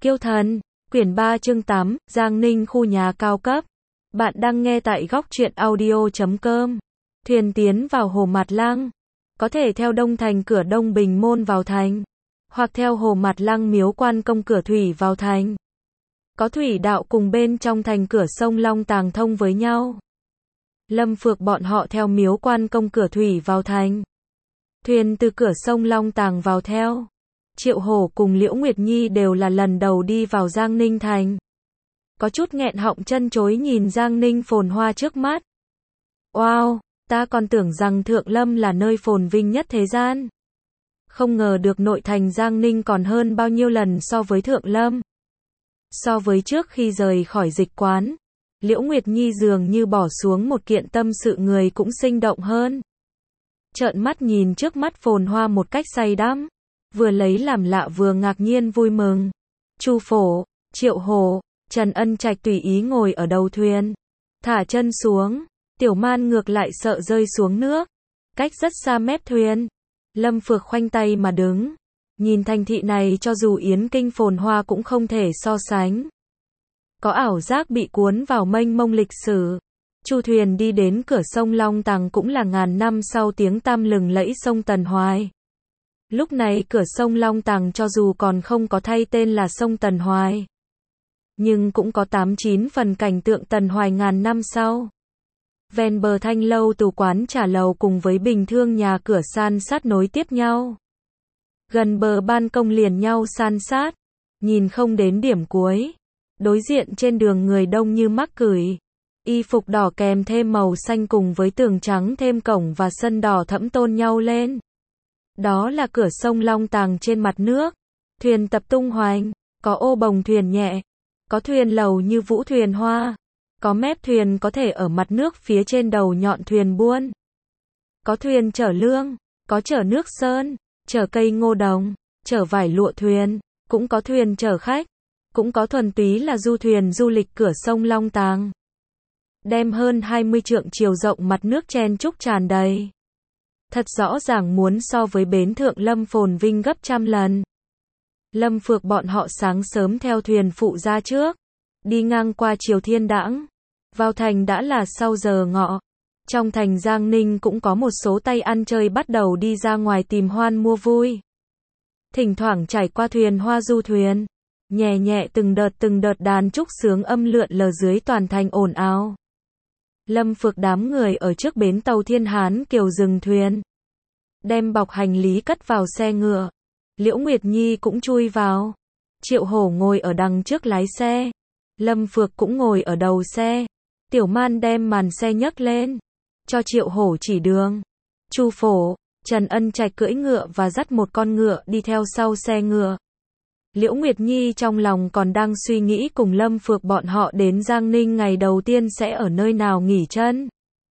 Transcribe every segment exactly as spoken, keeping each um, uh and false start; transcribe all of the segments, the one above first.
Kiêu thần, quyển ba chương tám, Giang Ninh khu nhà cao cấp. Bạn đang nghe tại góc truyện audio chấm com. Thuyền tiến vào hồ Mạt Lăng. Có thể theo Đông Thành cửa Đông Bình Môn vào thành. Hoặc theo hồ Mạt Lăng Miếu Quan Công cửa thủy vào thành. Có thủy đạo cùng bên trong thành cửa sông Long Tàng thông với nhau. Lâm Phược bọn họ theo Miếu Quan Công cửa thủy vào thành. Thuyền từ cửa sông Long Tàng vào theo. Triệu Hổ cùng Liễu Nguyệt Nhi đều là lần đầu đi vào Giang Ninh thành. Có chút nghẹn họng chân chối nhìn Giang Ninh phồn hoa trước mắt. Wow, ta còn tưởng rằng Thượng Lâm là nơi phồn vinh nhất thế gian. Không ngờ được nội thành Giang Ninh còn hơn bao nhiêu lần so với Thượng Lâm. So với trước khi rời khỏi dịch quán, Liễu Nguyệt Nhi dường như bỏ xuống một kiện tâm sự người cũng sinh động hơn. Trợn mắt nhìn trước mắt phồn hoa một cách say đắm. Vừa lấy làm lạ vừa ngạc nhiên vui mừng. Chu Phổ, Triệu Hổ, Trần Ân Trạch tùy ý ngồi ở đầu thuyền. Thả chân xuống, Tiểu Man ngược lại sợ rơi xuống nước. Cách rất xa mép thuyền. Lâm Phược khoanh tay mà đứng. Nhìn thành thị này cho dù Yến Kinh phồn hoa cũng không thể so sánh. Có ảo giác bị cuốn vào mênh mông lịch sử. Chu thuyền đi đến cửa sông Long Tàng cũng là ngàn năm sau tiếng tăm lừng lẫy sông Tần Hoài. Lúc này cửa sông Long Tàng cho dù còn không có thay tên là sông Tần Hoài, nhưng cũng có tám chín phần cảnh tượng Tần Hoài ngàn năm sau. Ven bờ thanh lâu tù quán trà lầu cùng với bình thương nhà cửa san sát nối tiếp nhau. Gần bờ ban công liền nhau san sát, nhìn không đến điểm cuối. Đối diện trên đường người đông như mắc cửi. Y phục đỏ kèm thêm màu xanh cùng với tường trắng thêm cổng và sân đỏ thẫm tôn nhau lên. Đó là cửa sông Long Tàng trên mặt nước. Thuyền tập tung hoành, có ô bồng thuyền nhẹ, có thuyền lầu như vũ thuyền hoa, có mép thuyền có thể ở mặt nước phía trên đầu nhọn thuyền buôn. Có thuyền chở lương, có chở nước sơn, chở cây ngô đồng, chở vải lụa thuyền, cũng có thuyền chở khách, cũng có thuần túy là du thuyền du lịch cửa sông Long Tàng. Đem hơn hai mươi trượng chiều rộng mặt nước chen chúc tràn đầy. Thật rõ ràng muốn so với bến Thượng Lâm phồn vinh gấp trăm lần. Lâm Phược bọn họ sáng sớm theo thuyền phụ ra trước, đi ngang qua Triều Thiên Đãng, vào thành đã là sau giờ ngọ. Trong thành Giang Ninh cũng có một số tay ăn chơi bắt đầu đi ra ngoài tìm hoan mua vui. Thỉnh thoảng trải qua thuyền hoa du thuyền, nhẹ nhẹ từng đợt từng đợt đàn trúc sướng âm lượn lờ dưới toàn thành ồn ào. Lâm Phược đám người ở trước bến tàu Thiên Hán Kiều dừng thuyền, đem bọc hành lý cất vào xe ngựa. Liễu Nguyệt Nhi cũng chui vào. Triệu Hổ ngồi ở đằng trước lái xe. Lâm Phược cũng ngồi ở đầu xe. Tiểu Man đem màn xe nhấc lên, cho Triệu Hổ chỉ đường. Chu Phổ, Trần Ân Trạch cưỡi ngựa và dắt một con ngựa đi theo sau xe ngựa. Liễu Nguyệt Nhi trong lòng còn đang suy nghĩ cùng Lâm Phược bọn họ đến Giang Ninh ngày đầu tiên sẽ ở nơi nào nghỉ chân.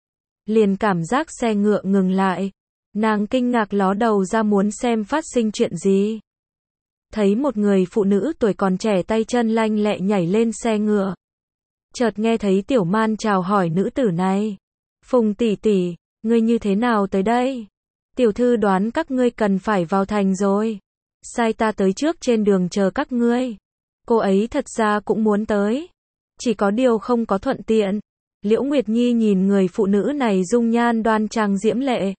Liền cảm giác xe ngựa ngừng lại. Nàng kinh ngạc ló đầu ra muốn xem phát sinh chuyện gì. Thấy một người phụ nữ tuổi còn trẻ tay chân lanh lẹ nhảy lên xe ngựa. Chợt nghe thấy Tiểu Man chào hỏi nữ tử này. Phùng tỷ tỷ, ngươi như thế nào tới đây? Tiểu thư đoán các ngươi cần phải vào thành rồi. Sai ta tới trước trên đường chờ các ngươi. Cô ấy thật ra cũng muốn tới. Chỉ có điều không có thuận tiện. Liễu Nguyệt Nhi nhìn người phụ nữ này dung nhan đoan trang diễm lệ.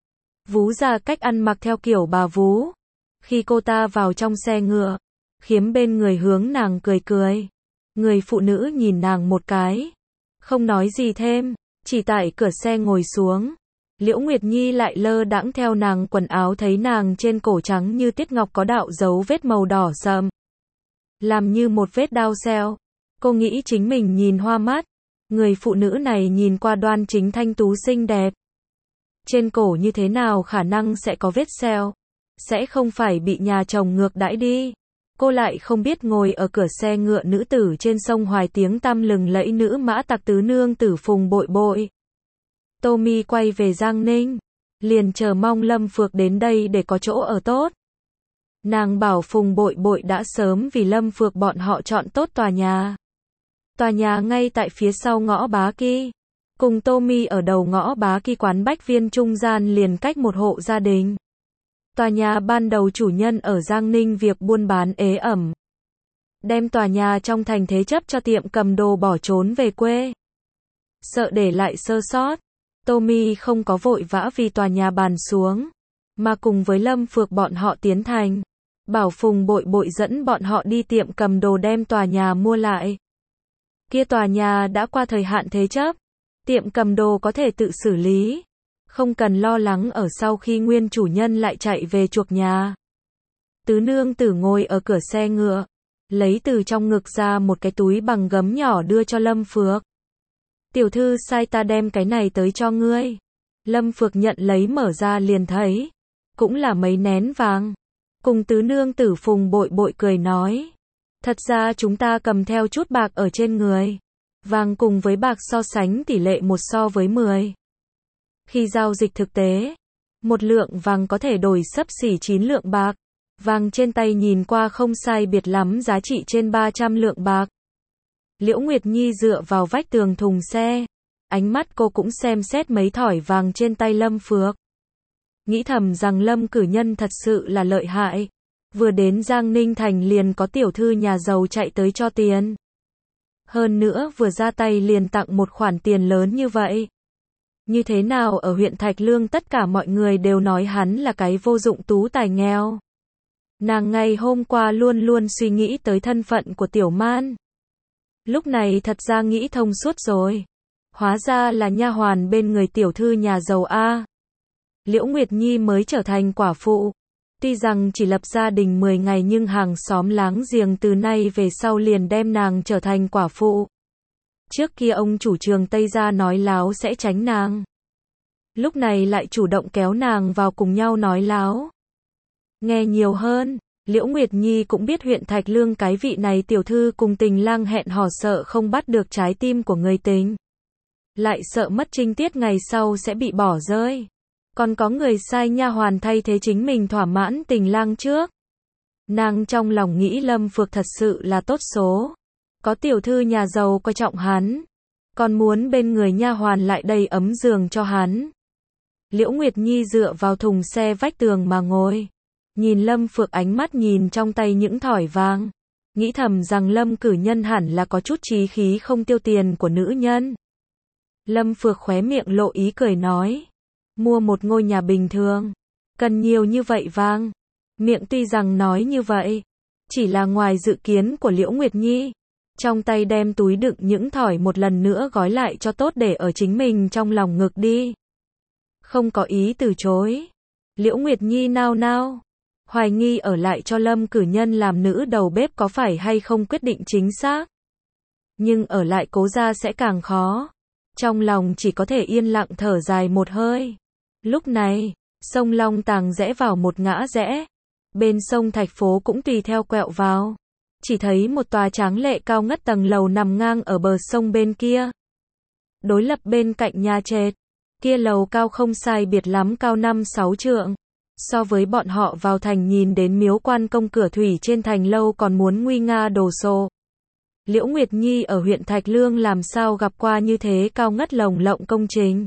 Vú ra cách ăn mặc theo kiểu bà vú. Khi cô ta vào trong xe ngựa, Khiếm bên người hướng nàng cười cười. Người phụ nữ nhìn nàng một cái, không nói gì thêm, chỉ tại cửa xe ngồi xuống. Liễu Nguyệt Nhi lại lơ đãng theo nàng quần áo thấy nàng trên cổ trắng như tiết ngọc có đạo dấu vết màu đỏ sậm, làm như một vết đao xeo. Cô nghĩ chính mình nhìn hoa mắt. Người phụ nữ này nhìn qua đoan chính thanh tú xinh đẹp. Trên cổ như thế nào khả năng sẽ có vết xeo? Sẽ không phải bị nhà chồng ngược đãi đi. Cô lại không biết ngồi ở cửa xe ngựa nữ tử trên sông Hoài tiếng tăm lừng lẫy nữ mã tặc tứ nương tử Phùng Bội Bội. Tô Mi quay về Giang Ninh, liền chờ mong Lâm Phược đến đây để có chỗ ở tốt. Nàng bảo Phùng Bội Bội đã sớm vì Lâm Phược bọn họ chọn tốt tòa nhà. Tòa nhà ngay tại phía sau ngõ Bá Kỳ. Cùng Tô Mi ở đầu ngõ Bá Kỳ quán Bách Viên trung gian liền cách một hộ gia đình. Tòa nhà ban đầu chủ nhân ở Giang Ninh việc buôn bán ế ẩm. đem tòa nhà trong thành thế chấp cho tiệm cầm đồ bỏ trốn về quê. Sợ để lại sơ sót, Tommy không có vội vã vì tòa nhà bàn xuống, mà cùng với Lâm Phược bọn họ tiến thành, bảo Phùng Bội Bội dẫn bọn họ đi tiệm cầm đồ đem tòa nhà mua lại. Kia tòa nhà đã qua thời hạn thế chấp, tiệm cầm đồ có thể tự xử lý, không cần lo lắng ở sau khi nguyên chủ nhân lại chạy về chuộc nhà. Tứ nương tử ngồi ở cửa xe ngựa, lấy từ trong ngực ra một cái túi bằng gấm nhỏ đưa cho Lâm Phược. Tiểu thư sai ta đem cái này tới cho ngươi. Lâm Phược nhận lấy mở ra liền thấy, cũng là mấy nén vàng. Cùng tứ nương tử Phùng Bội Bội cười nói, thật ra chúng ta cầm theo chút bạc ở trên người. Vàng cùng với bạc so sánh tỷ lệ một so với mười. Khi giao dịch thực tế, một lượng vàng có thể đổi xấp xỉ chín lượng bạc. Vàng trên tay nhìn qua không sai biệt lắm giá trị trên ba trăm lượng bạc. Liễu Nguyệt Nhi dựa vào vách tường thùng xe, ánh mắt cô cũng xem xét mấy thỏi vàng trên tay Lâm Phược. Nghĩ thầm rằng Lâm cử nhân thật sự là lợi hại. Vừa đến Giang Ninh Thành liền có tiểu thư nhà giàu chạy tới cho tiền. Hơn nữa vừa ra tay liền tặng một khoản tiền lớn như vậy. Như thế nào ở huyện Thạch Lương tất cả mọi người đều nói hắn là cái vô dụng tú tài nghèo. Nàng ngày hôm qua luôn luôn suy nghĩ tới thân phận của Tiểu Man. Lúc này thật ra nghĩ thông suốt rồi. Hóa ra là nha hoàn bên người tiểu thư nhà giàu A. Liễu Nguyệt Nhi mới trở thành quả phụ. Tuy rằng chỉ lập gia đình mười ngày nhưng hàng xóm láng giềng từ nay về sau liền đem nàng trở thành quả phụ. Trước kia ông chủ Trường Tây gia nói láo sẽ tránh nàng. Lúc này lại chủ động kéo nàng vào cùng nhau nói láo. Nghe nhiều hơn, Liễu Nguyệt Nhi cũng biết huyện Thạch Lương cái vị này tiểu thư cùng tình lang hẹn hò sợ không bắt được trái tim của người tình. Lại sợ mất trinh tiết ngày sau sẽ bị bỏ rơi. Còn có người sai nha hoàn thay thế chính mình thỏa mãn tình lang trước. Nàng trong lòng nghĩ Lâm Phược thật sự là tốt số. Có tiểu thư nhà giàu coi trọng hắn. Còn muốn bên người nha hoàn lại đầy ấm giường cho hắn. Liễu Nguyệt Nhi dựa vào thùng xe vách tường mà ngồi. Nhìn Lâm Phược ánh mắt nhìn trong tay những thỏi vàng. Nghĩ thầm rằng Lâm cử nhân hẳn là có chút trí khí không tiêu tiền của nữ nhân. Lâm Phược khóe miệng lộ ý cười nói. Mua một ngôi nhà bình thường. Cần nhiều như vậy vàng. Miệng tuy rằng nói như vậy. Chỉ là ngoài dự kiến của Liễu Nguyệt Nhi. Trong tay đem túi đựng những thỏi một lần nữa gói lại cho tốt để ở chính mình trong lòng ngực đi. Không có ý từ chối. Liễu Nguyệt Nhi nao nao. Hoài nghi ở lại cho Lâm cử nhân làm nữ đầu bếp có phải hay không quyết định chính xác. Nhưng ở lại Cố gia sẽ càng khó. Trong lòng chỉ có thể yên lặng thở dài một hơi. Lúc này, sông Long Tàng rẽ vào một ngã rẽ. Bên sông Thạch Phố cũng tùy theo quẹo vào. Chỉ thấy một tòa tráng lệ cao ngất tầng lầu nằm ngang ở bờ sông bên kia. Đối lập bên cạnh nhà trệt. Kia lầu cao không sai biệt lắm cao năm sáu trượng. So với bọn họ vào thành nhìn đến miếu quan công cửa thủy trên thành lâu còn muốn nguy nga đồ sộ. Liễu Nguyệt Nhi ở huyện Thạch Lương làm sao gặp qua như thế cao ngất lồng lộng công trình.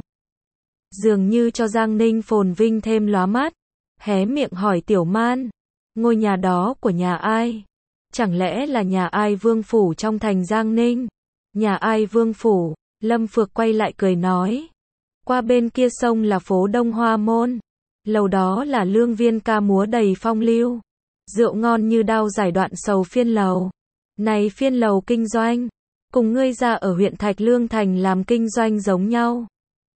Dường như cho Giang Ninh phồn vinh thêm lóa mắt. Hé miệng hỏi Tiểu Man. Ngôi nhà đó của nhà ai? Chẳng lẽ là nhà ai vương phủ trong thành Giang Ninh? Nhà ai vương phủ? Lâm Phược quay lại cười nói. Qua bên kia sông là phố Đông Hoa Môn. Lầu đó là lương viên ca múa đầy phong lưu. Rượu ngon như đao giải đoạn sầu phiên lầu. Này phiên lầu kinh doanh. Cùng ngươi ra ở huyện Thạch Lương thành làm kinh doanh giống nhau.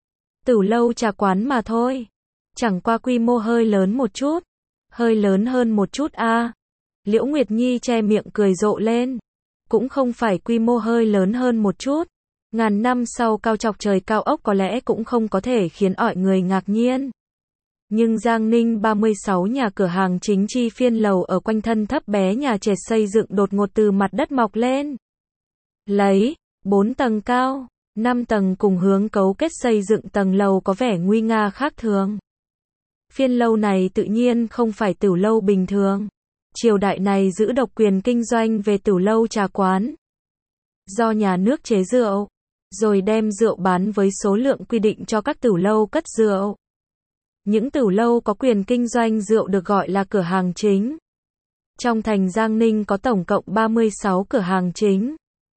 Tửu lâu trà quán mà thôi. Chẳng qua quy mô hơi lớn một chút. Hơi lớn hơn một chút a. À. Liễu Nguyệt Nhi che miệng cười rộ lên. Cũng không phải quy mô hơi lớn hơn một chút. Ngàn năm sau cao chọc trời cao ốc có lẽ cũng không có thể khiến mọi người ngạc nhiên. Nhưng Giang Ninh ba mươi sáu nhà cửa hàng chính chi phiên lầu ở quanh thân thấp bé nhà trệt xây dựng đột ngột từ mặt đất mọc lên. Lấy, bốn tầng cao, năm tầng cùng hướng cấu kết xây dựng tầng lầu có vẻ nguy nga khác thường. Phiên lâu này tự nhiên không phải tửu lâu bình thường. Triều đại này giữ độc quyền kinh doanh về tửu lâu trà quán. Do nhà nước chế rượu, rồi đem rượu bán với số lượng quy định cho các tửu lâu cất rượu. Những tửu lâu có quyền kinh doanh rượu được gọi là cửa hàng chính. Trong thành Giang Ninh có tổng cộng ba mươi sáu cửa hàng chính.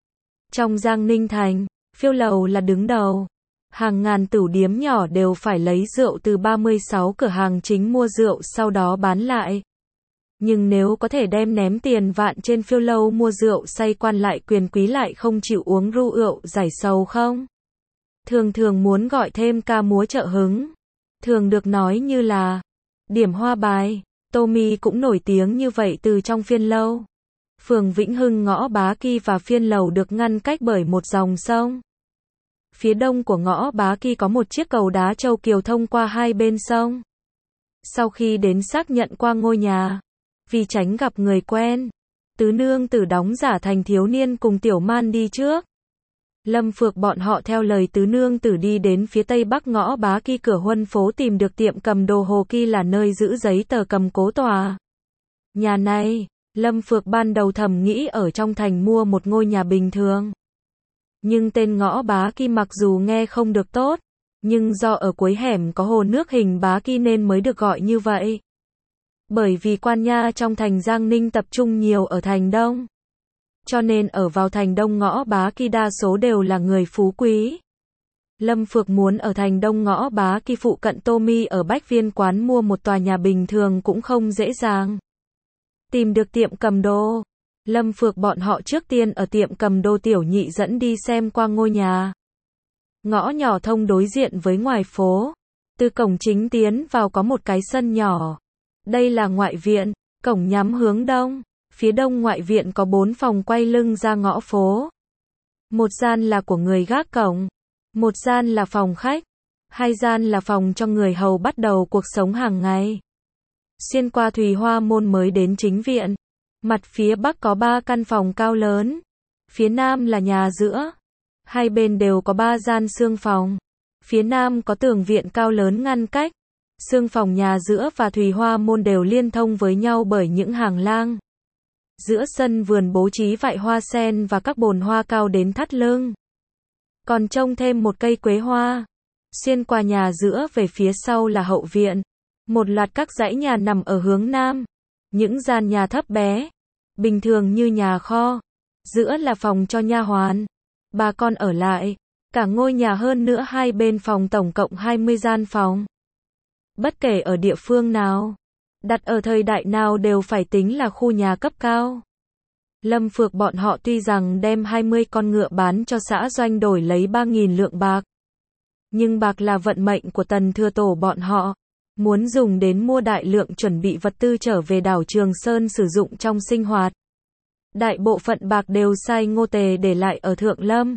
Trong Giang Ninh thành, Phiêu Lầu là đứng đầu. Hàng ngàn tửu điếm nhỏ đều phải lấy rượu từ ba mươi sáu cửa hàng chính mua rượu sau đó bán lại. Nhưng nếu có thể đem ném tiền vạn trên Phiêu Lâu mua rượu say quan lại quyền quý lại không chịu uống rượu giải sầu không? Thường thường muốn gọi thêm ca múa trợ hứng. Thường được nói như là điểm hoa bài. Tommy cũng nổi tiếng như vậy từ trong Phiên Lâu. Phường Vĩnh Hưng ngõ Bá Ki và Phiên Lầu được ngăn cách bởi một dòng sông. Phía đông của ngõ Bá Ki có một chiếc cầu đá Châu Kiều thông qua hai bên sông. Sau khi đến xác nhận qua ngôi nhà, vì tránh gặp người quen, tứ nương tử đóng giả thành thiếu niên cùng Tiểu Man đi trước. Lâm Phược bọn họ theo lời tứ nương tử đi đến phía tây bắc ngõ Bá Ki cửa Huân phố tìm được tiệm cầm đồ Hồ Ki là nơi giữ giấy tờ cầm cố tòa. Nhà này, Lâm Phược ban đầu thầm nghĩ ở trong thành mua một ngôi nhà bình thường. Nhưng tên ngõ Bá Ki mặc dù nghe không được tốt, nhưng do ở cuối hẻm có hồ nước hình Bá Ki nên mới được gọi như vậy. Bởi vì quan nha trong thành Giang Ninh tập trung nhiều ở thành Đông. Cho nên ở vào thành Đông ngõ Bá Ki đa số đều là người phú quý. Lâm Phược muốn ở thành Đông ngõ Bá Ki phụ cận Tommy ở Bách Viên quán mua một tòa nhà bình thường cũng không dễ dàng. Tìm được tiệm cầm đồ. Lâm Phược bọn họ trước tiên ở tiệm cầm đồ Tiểu Nhị dẫn đi xem qua ngôi nhà. Ngõ nhỏ thông đối diện với ngoài phố. Từ cổng chính tiến vào có một cái sân nhỏ. Đây là ngoại viện, cổng nhắm hướng đông. Phía đông ngoại viện có bốn phòng quay lưng ra ngõ phố. Một gian là của người gác cổng. Một gian là phòng khách. Hai gian là phòng cho người hầu bắt đầu cuộc sống hàng ngày. Xuyên qua Thùy Hoa môn mới đến chính viện. Mặt phía bắc có ba căn phòng cao lớn. Phía nam là nhà giữa. Hai bên đều có ba gian xương phòng. Phía nam có tường viện cao lớn ngăn cách. Xương phòng nhà giữa và Thùy Hoa môn đều liên thông với nhau bởi những hàng lang. Giữa sân vườn bố trí vại hoa sen và các bồn hoa cao đến thắt lưng. Còn trông thêm một cây quế hoa. Xuyên qua nhà giữa về phía sau là hậu viện. Một loạt các dãy nhà nằm ở hướng nam. Những gian nhà thấp bé, bình thường như nhà kho. Giữa là phòng cho nha hoàn, bà con ở lại. Cả ngôi nhà hơn nữa hai bên phòng tổng cộng hai mươi gian phòng. Bất kể ở địa phương nào, đặt ở thời đại nào đều phải tính là khu nhà cấp cao. Lâm Phược bọn họ tuy rằng đem hai mươi con ngựa bán cho xã doanh đổi lấy ba nghìn lượng bạc. Nhưng bạc là vận mệnh của Tần Thừa Tổ bọn họ. Muốn dùng đến mua đại lượng chuẩn bị vật tư trở về đảo Trường Sơn sử dụng trong sinh hoạt. Đại bộ phận bạc đều sai Ngô Tề để lại ở Thượng Lâm.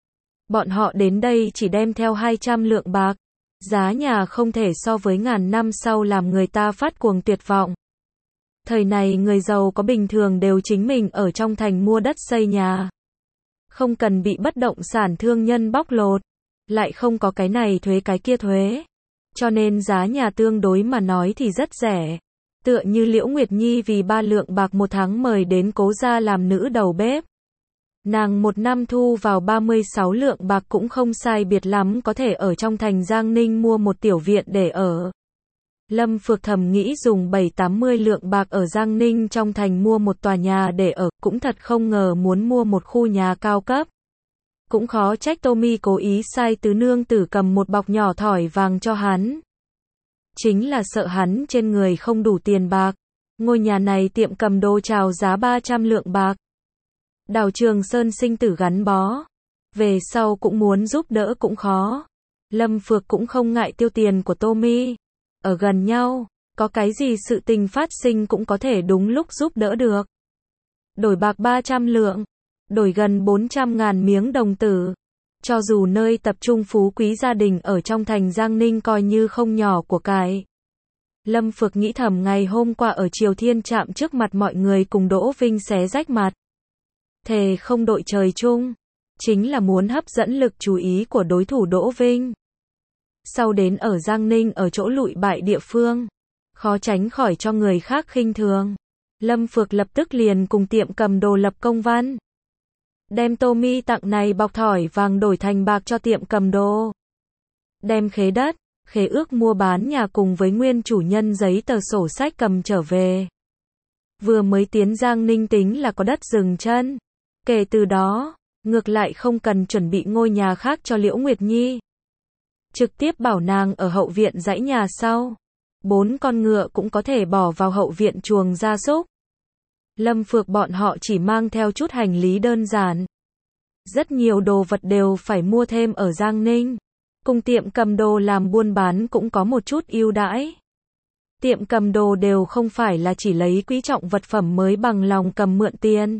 Bọn họ đến đây chỉ đem theo hai trăm lượng bạc. Giá nhà không thể so với ngàn năm sau làm người ta phát cuồng tuyệt vọng. Thời này người giàu có bình thường đều chính mình ở trong thành mua đất xây nhà. Không cần bị bất động sản thương nhân bóc lột. Lại không có cái này thuế cái kia thuế. Cho nên giá nhà tương đối mà nói thì rất rẻ. Tựa như Liễu Nguyệt Nhi vì ba lượng bạc một tháng mời đến Cố gia làm nữ đầu bếp. Nàng một năm thu vào ba mươi sáu lượng bạc cũng không sai biệt lắm có thể ở trong thành Giang Ninh mua một tiểu viện để ở. Lâm Phược thầm nghĩ dùng bảy tám mươi lượng bạc ở Giang Ninh trong thành mua một tòa nhà để ở, cũng thật không ngờ muốn mua một khu nhà cao cấp. Cũng khó trách Tommy cố ý sai tứ nương tử cầm một bọc nhỏ thỏi vàng cho hắn. Chính là sợ hắn trên người không đủ tiền bạc. Ngôi nhà này tiệm cầm đồ chào giá ba trăm lượng bạc. Đào Trường Sơn sinh tử gắn bó. Về sau cũng muốn giúp đỡ cũng khó. Lâm Phược cũng không ngại tiêu tiền của Tommy. Ở gần nhau, có cái gì sự tình phát sinh cũng có thể đúng lúc giúp đỡ được. Đổi bạc ba trăm lượng. Đổi gần bốn trăm ngàn miếng đồng tử. Cho dù nơi tập trung phú quý gia đình ở trong thành Giang Ninh coi như không nhỏ của cải. Lâm Phược nghĩ thầm ngày hôm qua ở Triều Thiên Trạm trước mặt mọi người cùng Đỗ Vinh xé rách mặt. Thề không đội trời chung. Chính là muốn hấp dẫn lực chú ý của đối thủ Đỗ Vinh. Sau đến ở Giang Ninh ở chỗ lụi bại địa phương. Khó tránh khỏi cho người khác khinh thường. Lâm Phược lập tức liền cùng tiệm cầm đồ lập công văn. Đem Tommy tặng này bọc thỏi vàng đổi thành bạc cho tiệm cầm đồ. Đem khế đất, khế ước mua bán nhà cùng với nguyên chủ nhân giấy tờ sổ sách cầm trở về. vừa mới tiến Giang Ninh tính là có đất dừng chân. Kể từ đó, ngược lại không cần chuẩn bị ngôi nhà khác cho Liễu Nguyệt Nhi. Trực tiếp bảo nàng ở hậu viện dãy nhà sau. Bốn con ngựa cũng có thể bỏ vào hậu viện chuồng gia súc. Lâm Phược bọn họ chỉ mang theo chút hành lý đơn giản. Rất nhiều đồ vật đều phải mua thêm ở Giang Ninh. Cùng tiệm cầm đồ làm buôn bán cũng có một chút ưu đãi. Tiệm cầm đồ đều không phải là chỉ lấy quý trọng vật phẩm mới bằng lòng cầm mượn tiền.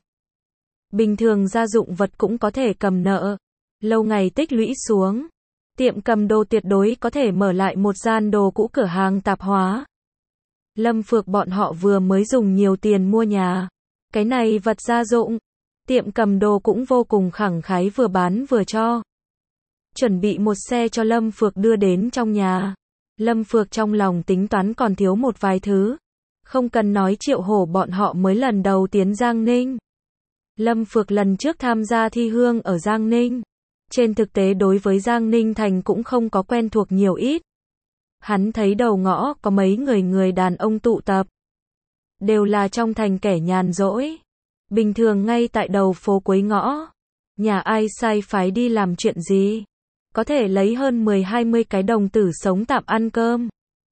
Bình thường gia dụng vật cũng có thể cầm nợ. Lâu ngày tích lũy xuống, tiệm cầm đồ tuyệt đối có thể mở lại một gian đồ cũ cửa hàng tạp hóa. Lâm Phược bọn họ vừa mới dùng nhiều tiền mua nhà. Cái này vật gia dụng. Tiệm cầm đồ cũng vô cùng khẳng khái vừa bán vừa cho. Chuẩn bị một xe cho Lâm Phược đưa đến trong nhà. Lâm Phược trong lòng tính toán còn thiếu một vài thứ. Không cần nói Triệu Hổ bọn họ mới lần đầu tiến Giang Ninh. Lâm Phược lần trước tham gia thi hương ở Giang Ninh. Trên thực tế đối với Giang Ninh thành cũng không có quen thuộc nhiều ít. Hắn thấy đầu ngõ có mấy người người đàn ông tụ tập. Đều là trong thành kẻ nhàn rỗi. Bình thường ngay tại đầu phố cuối ngõ. Nhà ai sai phái đi làm chuyện gì. Có thể lấy hơn mười hai mươi cái đồng tử sống tạm ăn cơm.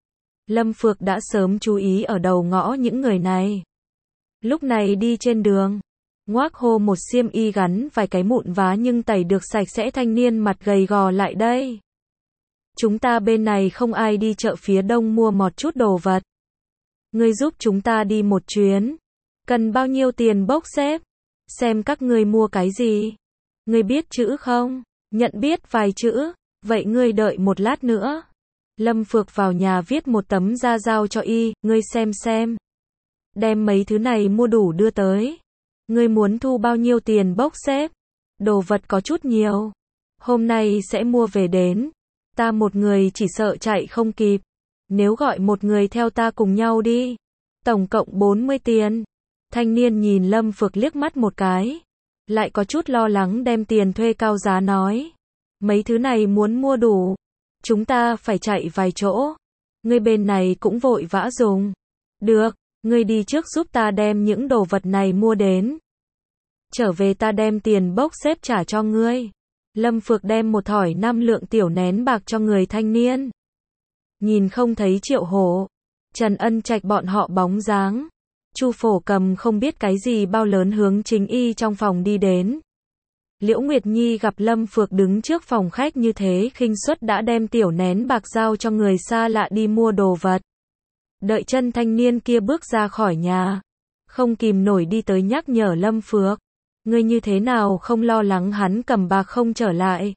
Lâm Phược đã sớm chú ý ở đầu ngõ những người này. Lúc này đi trên đường. Ngoác hô một xiêm y gắn vài cái mụn vá nhưng tẩy được sạch sẽ thanh niên mặt gầy gò lại đây. Chúng ta bên này không ai đi chợ phía đông mua một chút đồ vật. Ngươi giúp chúng ta đi một chuyến. Cần bao nhiêu tiền bốc xếp? Xem các ngươi mua cái gì? Ngươi biết chữ không? Nhận biết vài chữ. Vậy ngươi đợi một lát nữa. Lâm Phược vào nhà viết một tấm ra giao cho y, ngươi xem xem. Đem mấy thứ này mua đủ đưa tới. Ngươi muốn thu bao nhiêu tiền bốc xếp? Đồ vật có chút nhiều. Hôm nay sẽ mua về đến. Ta một người chỉ sợ chạy không kịp. Nếu gọi một người theo ta cùng nhau đi. Tổng cộng bốn mươi tiền. Thanh niên nhìn Lâm Phược liếc mắt một cái. Lại có chút lo lắng đem tiền thuê cao giá nói. Mấy thứ này muốn mua đủ. Chúng ta phải chạy vài chỗ. Ngươi bên này cũng vội vã dùng. Được, ngươi đi trước giúp ta đem những đồ vật này mua đến. Trở về ta đem tiền bốc xếp trả cho ngươi. Lâm Phược đem một thỏi năm lượng tiểu nén bạc cho người thanh niên. Nhìn không thấy Triệu Hổ, Trần Ân Trạch bọn họ bóng dáng. Chu Phổ Cầm không biết cái gì bao lớn hướng chính y trong phòng đi đến. Liễu Nguyệt Nhi gặp Lâm Phược đứng trước phòng khách như thế khinh suất đã đem tiểu nén bạc giao cho người xa lạ đi mua đồ vật. Đợi chân thanh niên kia bước ra khỏi nhà. Không kìm nổi đi tới nhắc nhở Lâm Phược. Ngươi như thế nào không lo lắng hắn cầm bạc không trở lại.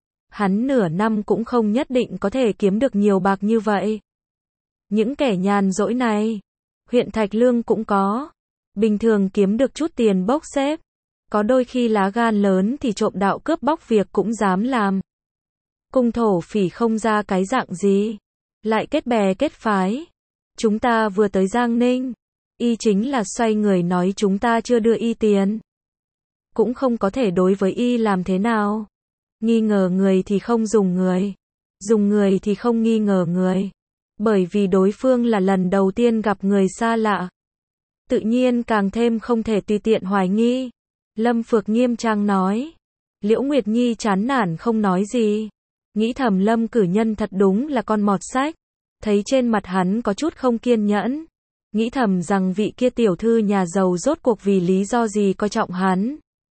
Hắn nửa năm cũng không nhất định có thể kiếm được nhiều bạc như vậy. Những kẻ nhàn rỗi này, huyện Thạch Lương cũng có. Bình thường kiếm được chút tiền bốc xếp. Có đôi khi lá gan lớn thì trộm đạo cướp bóc việc cũng dám làm. Cung thổ phỉ không ra cái dạng gì. Lại kết bè kết phái. Chúng ta vừa tới Giang Ninh. Y chính là xoay người nói chúng ta chưa đưa y tiền. Cũng không có thể đối với y làm thế nào. Nghi ngờ người thì không dùng người. Dùng người thì không nghi ngờ người. Bởi vì đối phương là lần đầu tiên gặp người xa lạ. Tự nhiên càng thêm không thể tùy tiện hoài nghi. Lâm Phược nghiêm trang nói. Liễu Nguyệt Nhi chán nản không nói gì. Nghĩ thầm Lâm cử nhân thật đúng là con mọt sách. Thấy trên mặt hắn có chút không kiên nhẫn. Nghĩ thầm rằng vị kia tiểu thư nhà giàu rốt cuộc vì lý do gì coi trọng hắn.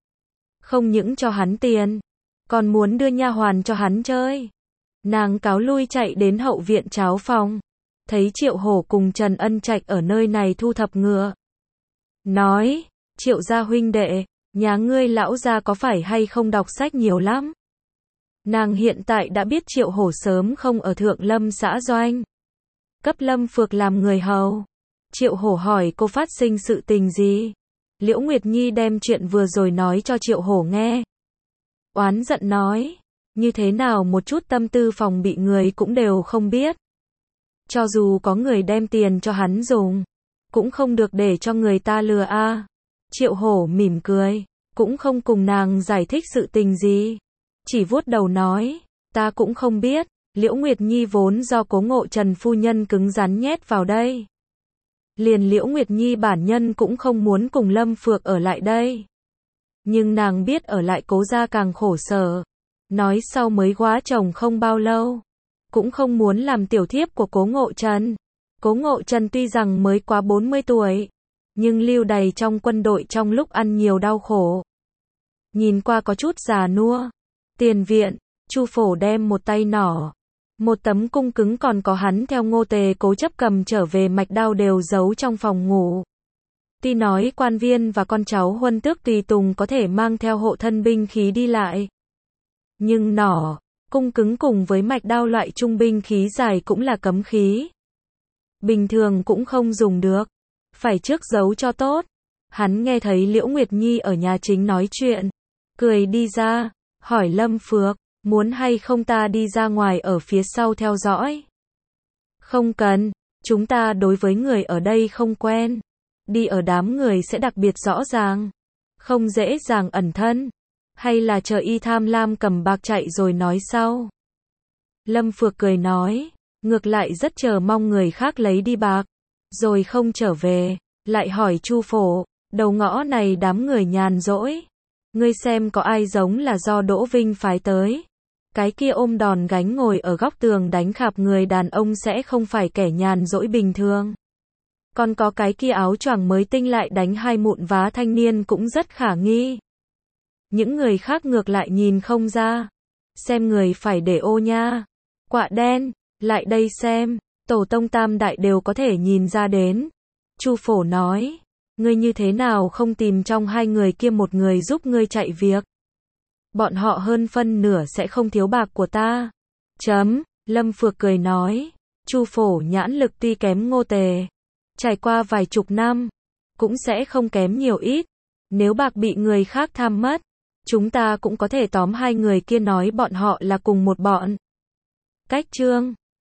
Không những cho hắn tiền, còn muốn đưa nha hoàn cho hắn chơi. Nàng cáo lui chạy đến hậu viện cháo phòng. Thấy Triệu Hổ cùng Trần Ân Trạch ở nơi này thu thập ngựa. Nói, Triệu gia huynh đệ, nhà ngươi lão gia có phải hay không đọc sách nhiều lắm? Nàng hiện tại đã biết Triệu Hổ sớm không ở Thượng Lâm xã doanh. Cấp Lâm Phược làm người hầu. Triệu Hổ hỏi cô phát sinh sự tình gì? Liễu Nguyệt Nhi đem chuyện vừa rồi nói cho Triệu Hổ nghe. Oán giận nói, như thế nào một chút tâm tư phòng bị người cũng đều không biết. Cho dù có người đem tiền cho hắn dùng, cũng không được để cho người ta lừa a. À. Triệu Hổ mỉm cười, cũng không cùng nàng giải thích sự tình gì. Chỉ vuốt đầu nói, ta cũng không biết. Liễu Nguyệt Nhi vốn do cố ngộ Trần phu nhân cứng rắn nhét vào đây. Liền Liễu Nguyệt Nhi bản nhân cũng không muốn cùng Lâm Phược ở lại đây. Nhưng nàng biết ở lại Cố gia càng khổ sở. Nói sau mới góa chồng không bao lâu. Cũng không muốn làm tiểu thiếp của Cố Ngộ Trần. Cố Ngộ Trần tuy rằng mới quá bốn mươi tuổi. Nhưng lưu đày trong quân đội trong lúc ăn nhiều đau khổ. Nhìn qua có chút già nua. Tiền viện, Chu Phổ đem một tay nỏ. Một tấm cung cứng còn có hắn theo Ngô Tề cố chấp cầm trở về mạch đao đều giấu trong phòng ngủ. Tuy nói quan viên và con cháu huân tước tùy tùng có thể mang theo hộ thân binh khí đi lại. Nhưng nỏ, cung cứng cùng với mạch đao loại trung binh khí dài cũng là cấm khí. Bình thường cũng không dùng được. Phải trước giấu cho tốt. Hắn nghe thấy Liễu Nguyệt Nhi ở nhà chính nói chuyện. Cười đi ra, hỏi Lâm Phược, muốn hay không ta đi ra ngoài ở phía sau theo dõi? Không cần, chúng ta đối với người ở đây không quen. Đi ở đám người sẽ đặc biệt rõ ràng. Không dễ dàng ẩn thân. Hay là chờ y tham lam cầm bạc chạy rồi nói sau? Lâm Phược cười nói, ngược lại rất chờ mong người khác lấy đi bạc. Rồi không trở về, lại hỏi Chu Phổ, đầu ngõ này đám người nhàn rỗi. Ngươi xem có ai giống là do Đỗ Vinh phái tới. Cái kia ôm đòn gánh ngồi ở góc tường đánh khạp người đàn ông sẽ không phải kẻ nhàn rỗi bình thường. Còn có cái kia áo choàng mới tinh lại đánh hai mụn vá thanh niên cũng rất khả nghi. Những người khác ngược lại nhìn không ra. Xem người phải để ô nha. Quạ đen, lại đây xem, tổ tông tam đại đều có thể nhìn ra đến. Chu Phổ nói, ngươi như thế nào không tìm trong hai người kia một người giúp ngươi chạy việc. Bọn họ hơn phân nửa sẽ không thiếu bạc của ta. Chấm, Lâm Phược cười nói, Chu Phổ nhãn lực tuy kém Ngô Tề. Trải qua vài chục năm, cũng sẽ không kém nhiều ít. Nếu bạc bị người khác tham mất, chúng ta cũng có thể tóm hai người kia nói bọn họ là cùng một bọn. Cách chương